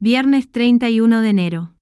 Viernes 31 de enero.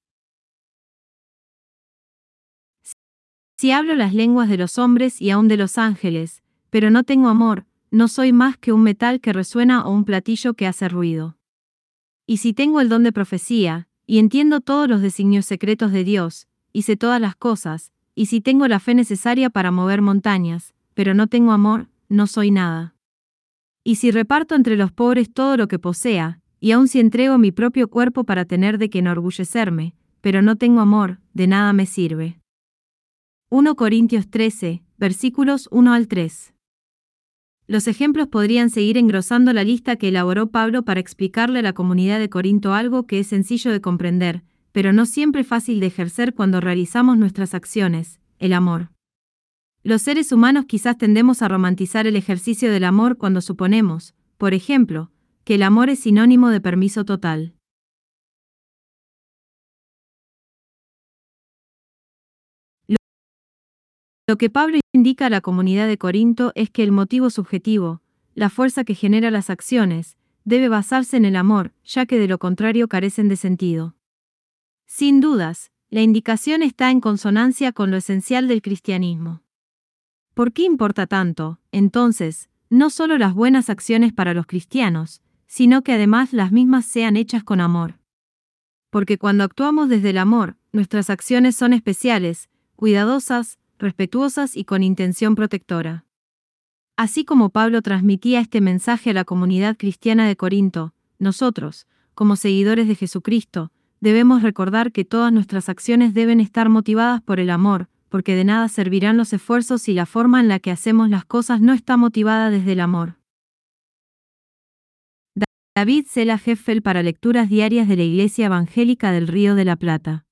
Si hablo las lenguas de los hombres y aún de los ángeles, pero no tengo amor, no soy más que un metal que resuena o un platillo que hace ruido. Y si tengo el don de profecía, y entiendo todos los designios secretos de Dios, y sé todas las cosas, y si tengo la fe necesaria para mover montañas, pero no tengo amor, no soy nada. Y si reparto entre los pobres todo lo que posea, y aun si entrego mi propio cuerpo para tener de qué enorgullecerme, pero no tengo amor, de nada me sirve. 1 Corintios 13, versículos 1 al 3. Los ejemplos podrían seguir engrosando la lista que elaboró Pablo para explicarle a la comunidad de Corinto algo que es sencillo de comprender, pero no siempre fácil de ejercer cuando realizamos nuestras acciones: el amor. Los seres humanos quizás tendemos a romantizar el ejercicio del amor cuando suponemos, por ejemplo, que el amor es sinónimo de permiso total. Lo que Pablo indica a la comunidad de Corinto es que el motivo subjetivo, la fuerza que genera las acciones, debe basarse en el amor, ya que de lo contrario carecen de sentido. Sin dudas, la indicación está en consonancia con lo esencial del cristianismo. ¿Por qué importa tanto, entonces, no solo las buenas acciones para los cristianos, sino que además las mismas sean hechas con amor? Porque cuando actuamos desde el amor, nuestras acciones son especiales, cuidadosas, respetuosas y con intención protectora. Así como Pablo transmitía este mensaje a la comunidad cristiana de Corinto, nosotros, como seguidores de Jesucristo, debemos recordar que todas nuestras acciones deben estar motivadas por el amor, porque de nada servirán los esfuerzos si la forma en la que hacemos las cosas no está motivada desde el amor. David Sela Heffel para lecturas diarias de la Iglesia Evangélica del Río de la Plata.